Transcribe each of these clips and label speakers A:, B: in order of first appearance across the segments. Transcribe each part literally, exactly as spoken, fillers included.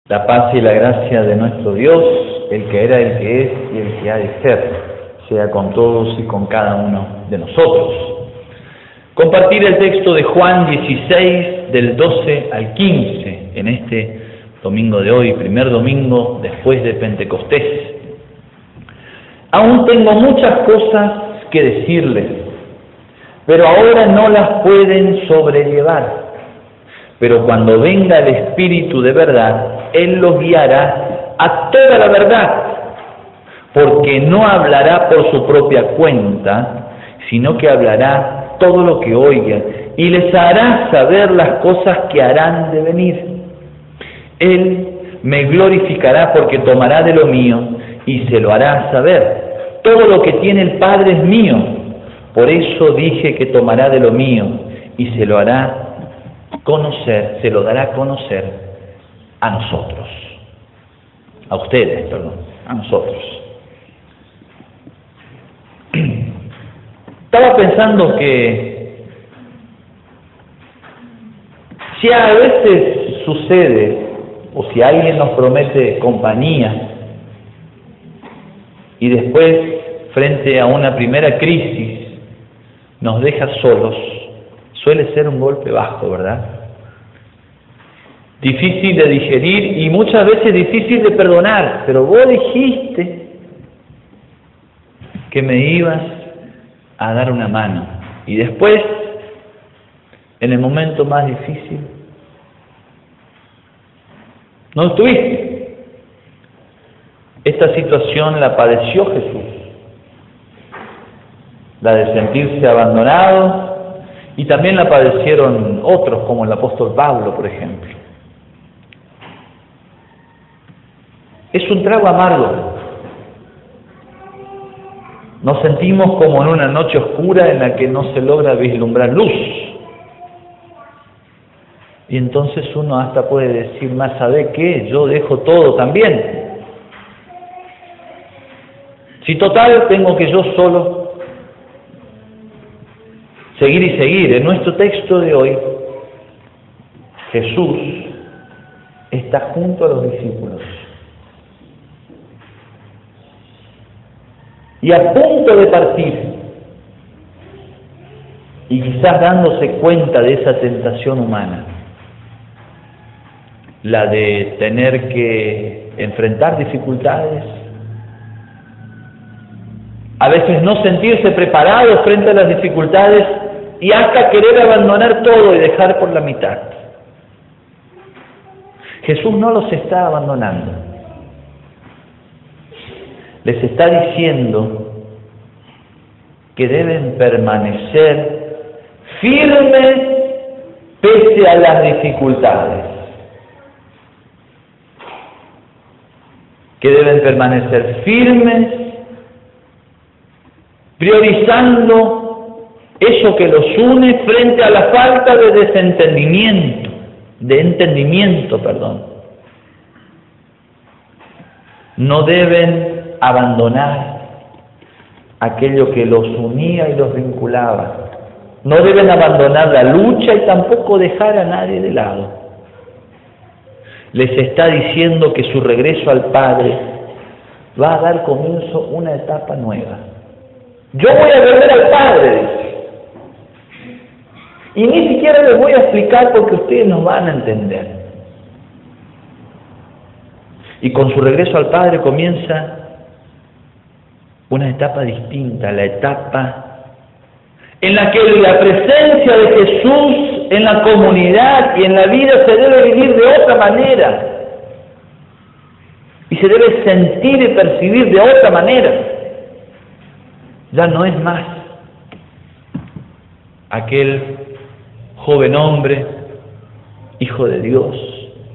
A: La paz y la gracia de nuestro Dios, el que era, el que es y el que ha de ser, sea con todos y con cada uno de nosotros. Compartir el texto de Juan dieciséis, del doce al quince, en este domingo de hoy, primer domingo después de Pentecostés. Aún tengo muchas cosas que decirles, pero ahora no las pueden sobrellevar. Pero cuando venga el Espíritu de verdad, Él los guiará a toda la verdad, porque no hablará por su propia cuenta, sino que hablará todo lo que oiga, y les hará saber las cosas que harán de venir. Él me glorificará porque tomará de lo mío y se lo hará saber. Todo lo que tiene el Padre es mío, por eso dije que tomará de lo mío y se lo hará conocer, se lo dará a conocer a nosotros, a ustedes, perdón, a nosotros. Estaba pensando que si a veces sucede, o si alguien nos promete compañía, y después, frente a una primera crisis, nos deja solos, suele ser un golpe bajo, ¿verdad? Difícil de digerir y muchas veces difícil de perdonar, pero vos dijiste que me ibas a dar una mano. Y después, en el momento más difícil, no estuviste. Esta situación la padeció Jesús, la de sentirse abandonado, y también la padecieron otros, como el apóstol Pablo, por ejemplo. Es un trago amargo. Nos sentimos como en una noche oscura en la que no se logra vislumbrar luz. Y entonces uno hasta puede decir, más ¿sabe qué? Yo dejo todo también. Si total tengo que yo solo seguir y seguir. En nuestro texto de hoy, Jesús está junto a los discípulos. Y a punto de partir, y quizás dándose cuenta de esa tentación humana, la de tener que enfrentar dificultades, a veces no sentirse preparado frente a las dificultades y hasta querer abandonar todo y dejar por la mitad. Jesús no los está abandonando. Les está diciendo que deben permanecer firmes pese a las dificultades. Que deben permanecer firmes, priorizando eso que los une frente a la falta de desentendimiento, de entendimiento, perdón. No deben abandonar aquello que los unía y los vinculaba. No deben abandonar la lucha y tampoco dejar a nadie de lado. Les está diciendo que su regreso al Padre va a dar comienzo a una etapa nueva. Yo voy a volver al Padre, dice. Y ni siquiera les voy a explicar porque ustedes no van a entender. Y con su regreso al Padre comienza una etapa distinta, la etapa en la que la presencia de Jesús en la comunidad y en la vida se debe vivir de otra manera. Y se debe sentir y percibir de otra manera. Ya no es más aquel joven hombre, hijo de Dios,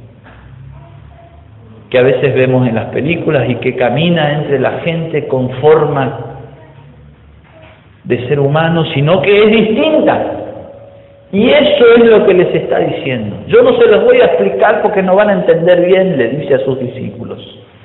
A: que a veces vemos en las películas y que camina entre la gente con forma de ser humano, sino que es distinta. Y eso es lo que les está diciendo. Yo no se los voy a explicar porque no van a entender bien, le dice a sus discípulos.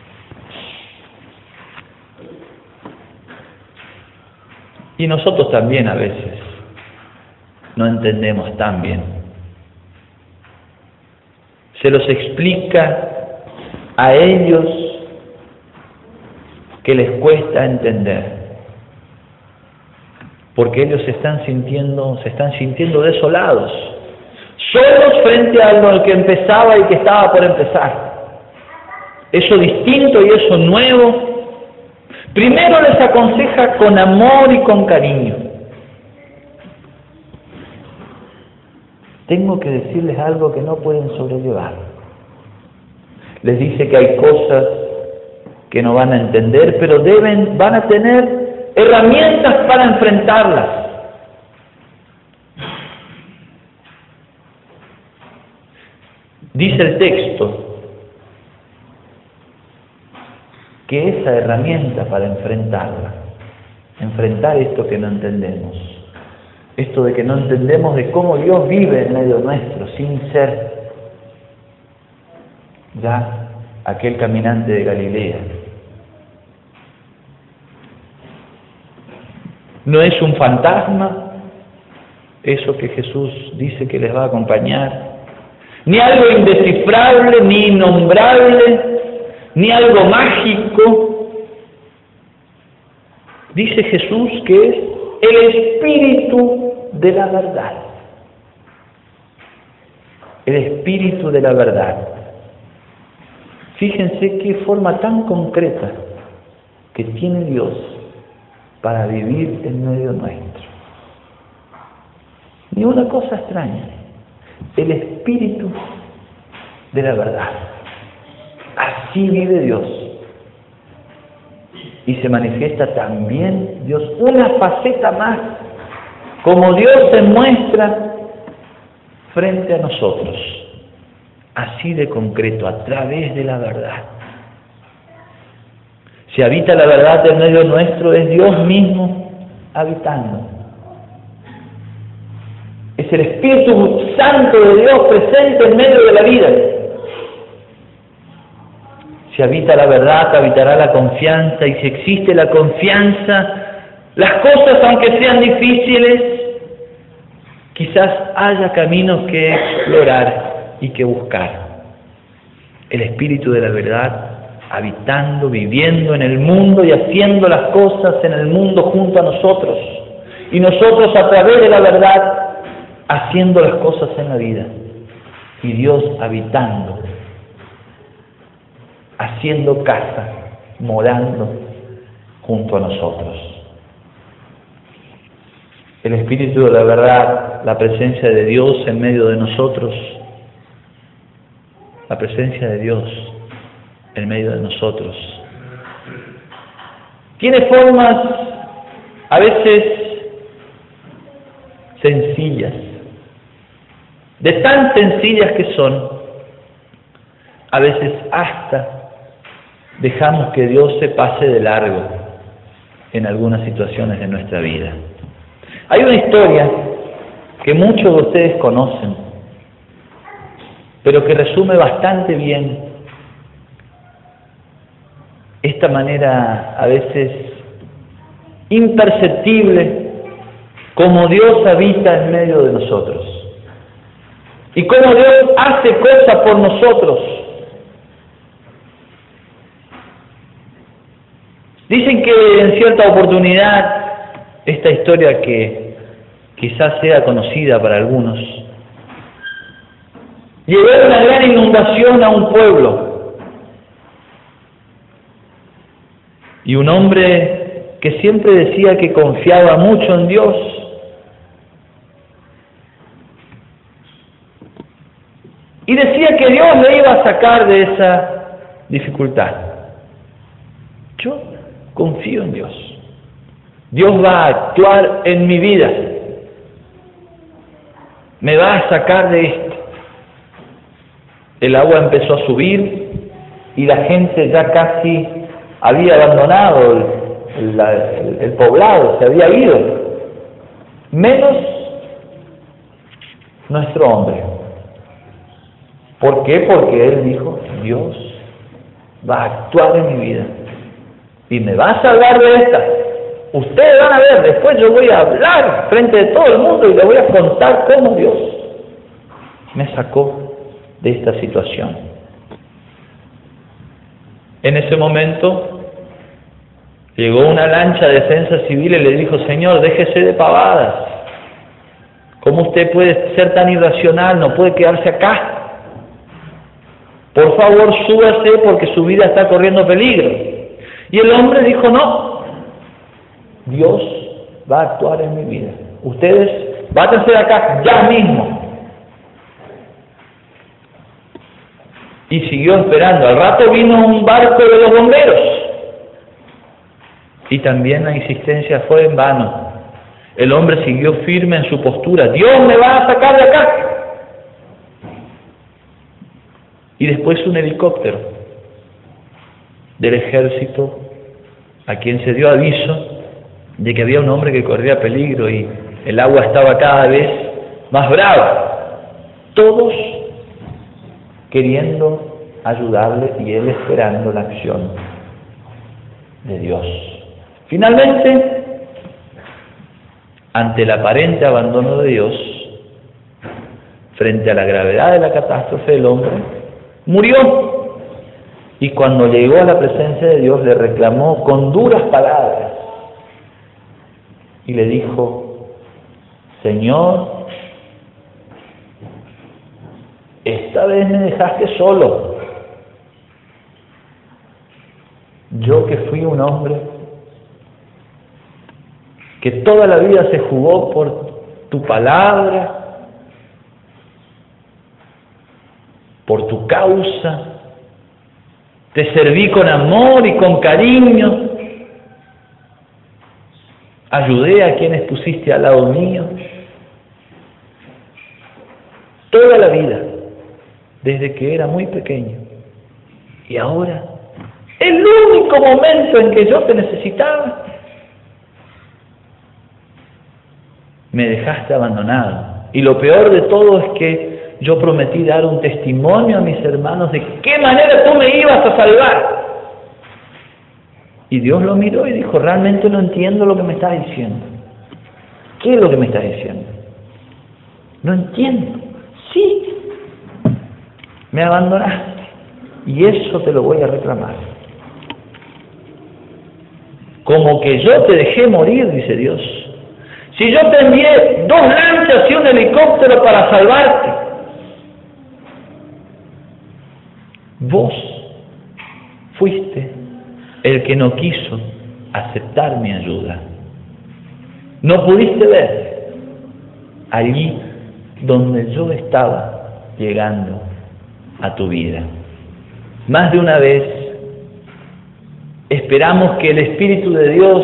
A: Y nosotros también a veces no entendemos tan bien. Se los explica a ellos que les cuesta entender, porque ellos se están sintiendo, se están sintiendo desolados, solos frente a lo que empezaba y que estaba por empezar. Eso distinto y eso nuevo. Primero les aconseja con amor y con cariño. Tengo que decirles algo que no pueden sobrellevar. Les dice que hay cosas que no van a entender, pero deben, van a tener herramientas para enfrentarlas. Dice el texto que esa herramienta para enfrentarla, enfrentar esto que no entendemos, esto de que no entendemos de cómo Dios vive en medio nuestro, sin ser ya aquel caminante de Galilea. No es un fantasma, eso que Jesús dice que les va a acompañar, ni algo indescifrable, ni innombrable, ni algo mágico. Dice Jesús que es el Espíritu de la verdad. El Espíritu de la verdad. Fíjense qué forma tan concreta que tiene Dios para vivir en medio nuestro. Ni una cosa extraña. El Espíritu de la verdad. Así vive Dios. Y se manifiesta también Dios, una faceta más, como Dios se muestra frente a nosotros. Así de concreto, a través de la verdad. Si habita la verdad en medio nuestro, es Dios mismo habitando. Es el Espíritu Santo de Dios presente en medio de la vida. Si habita la verdad, habitará la confianza, y si existe la confianza, las cosas, aunque sean difíciles, quizás haya caminos que explorar y que buscar. El Espíritu de la verdad habitando, viviendo en el mundo y haciendo las cosas en el mundo junto a nosotros. Y nosotros a través de la verdad haciendo las cosas en la vida. Y Dios habitando, haciendo casa, morando junto a nosotros. El Espíritu de la verdad, la presencia de Dios en medio de nosotros, la presencia de Dios en medio de nosotros, tiene formas a veces sencillas, de tan sencillas que son, a veces hasta dejamos que Dios se pase de largo en algunas situaciones de nuestra vida. Hay una historia que muchos de ustedes conocen, pero que resume bastante bien esta manera a veces imperceptible como Dios habita en medio de nosotros y como Dios hace cosas por nosotros. Dicen que en cierta oportunidad, esta historia que quizás sea conocida para algunos, llegó una gran inundación a un pueblo y un hombre que siempre decía que confiaba mucho en Dios y decía que Dios le iba a sacar de esa dificultad. Yo confío en Dios. Dios va a actuar en mi vida. Me va a sacar de esto. El agua empezó a subir y la gente ya casi había abandonado el, el, el, el poblado, se había ido. Menos nuestro hombre. ¿Por qué? Porque él dijo, Dios va a actuar en mi vida y me va a salvar de esta. Ustedes van a ver, después yo voy a hablar frente de todo el mundo y les voy a contar cómo Dios me sacó de esta situación. En ese momento llegó una lancha de defensa civil y le dijo: Señor, déjese de pavadas. ¿Cómo usted puede ser tan irracional? No puede quedarse acá. Por favor, súbase porque su vida está corriendo peligro. Y el hombre dijo: no, Dios va a actuar en mi vida. Ustedes váyanse de acá ya mismo. Y siguió esperando. Al rato vino un barco de los bomberos. Y también la insistencia fue en vano. El hombre siguió firme en su postura. Dios me va a sacar de acá. Y después un helicóptero del ejército, a quien se dio aviso de que había un hombre que corría peligro y el agua estaba cada vez más brava. Todos queriendo ayudarle y él esperando la acción de Dios. Finalmente, ante el aparente abandono de Dios, frente a la gravedad de la catástrofe del hombre, murió. Y cuando llegó a la presencia de Dios, le reclamó con duras palabras y le dijo: Señor, esta vez me dejaste solo. Yo que fui un hombre que toda la vida se jugó por tu palabra, por tu causa, te serví con amor y con cariño, ayudé a quienes pusiste al lado mío, toda la vida, desde que era muy pequeño. Y ahora, el único momento en que yo te necesitaba, me dejaste abandonado. Y lo peor de todo es que yo prometí dar un testimonio a mis hermanos de qué manera tú me ibas a salvar. Y Dios lo miró y dijo: realmente no entiendo lo que me estás diciendo. ¿Qué es lo que me estás diciendo? No entiendo. Sí, me abandonaste y eso te lo voy a reclamar. Como que yo te dejé morir, dice Dios. Si yo te envié dos lanchas y un helicóptero para salvarte, vos fuiste el que no quiso aceptar mi ayuda. No pudiste ver allí donde yo estaba llegando a tu vida. Más de una vez esperamos que el Espíritu de Dios,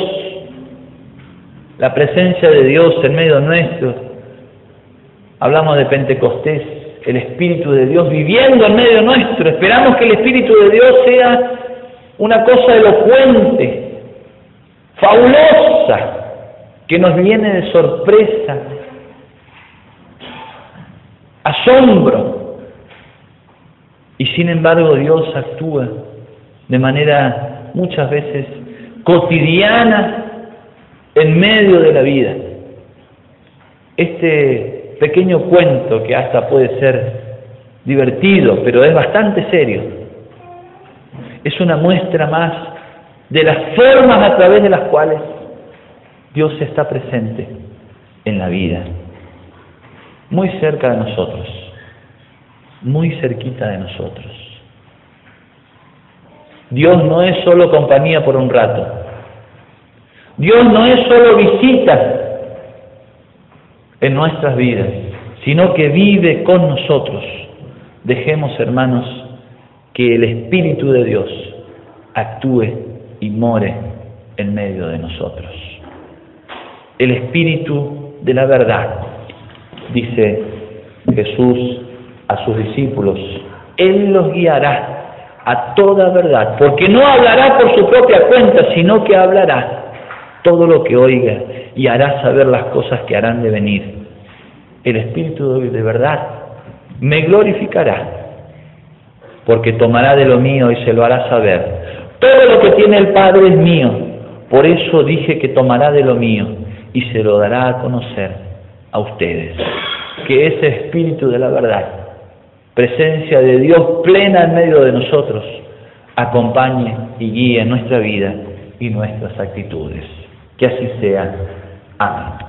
A: la presencia de Dios en medio nuestro, hablamos de Pentecostés, el Espíritu de Dios viviendo en medio nuestro, esperamos que el Espíritu de Dios sea una cosa elocuente, fabulosa, que nos viene de sorpresa, asombro, y sin embargo Dios actúa de manera muchas veces cotidiana en medio de la vida. Este pequeño cuento, que hasta puede ser divertido, pero es bastante serio, es una muestra más de las formas a través de las cuales Dios está presente en la vida, muy cerca de nosotros, muy cerquita de nosotros. Dios no es solo compañía por un rato. Dios no es solo visita en nuestras vidas, sino que vive con nosotros. Dejemos, hermanos, que el Espíritu de Dios actúe y more en medio de nosotros. El Espíritu de la verdad, dice Jesús a sus discípulos, Él los guiará a toda verdad, porque no hablará por su propia cuenta, sino que hablará todo lo que oiga y hará saber las cosas que harán de venir. El Espíritu de verdad me glorificará, porque tomará de lo mío y se lo hará saber. Todo lo que tiene el Padre es mío, por eso dije que tomará de lo mío y se lo dará a conocer a ustedes. Que ese Espíritu de la verdad, presencia de Dios plena en medio de nosotros, acompañe y guíe nuestra vida y nuestras actitudes. Que así sea. Amén.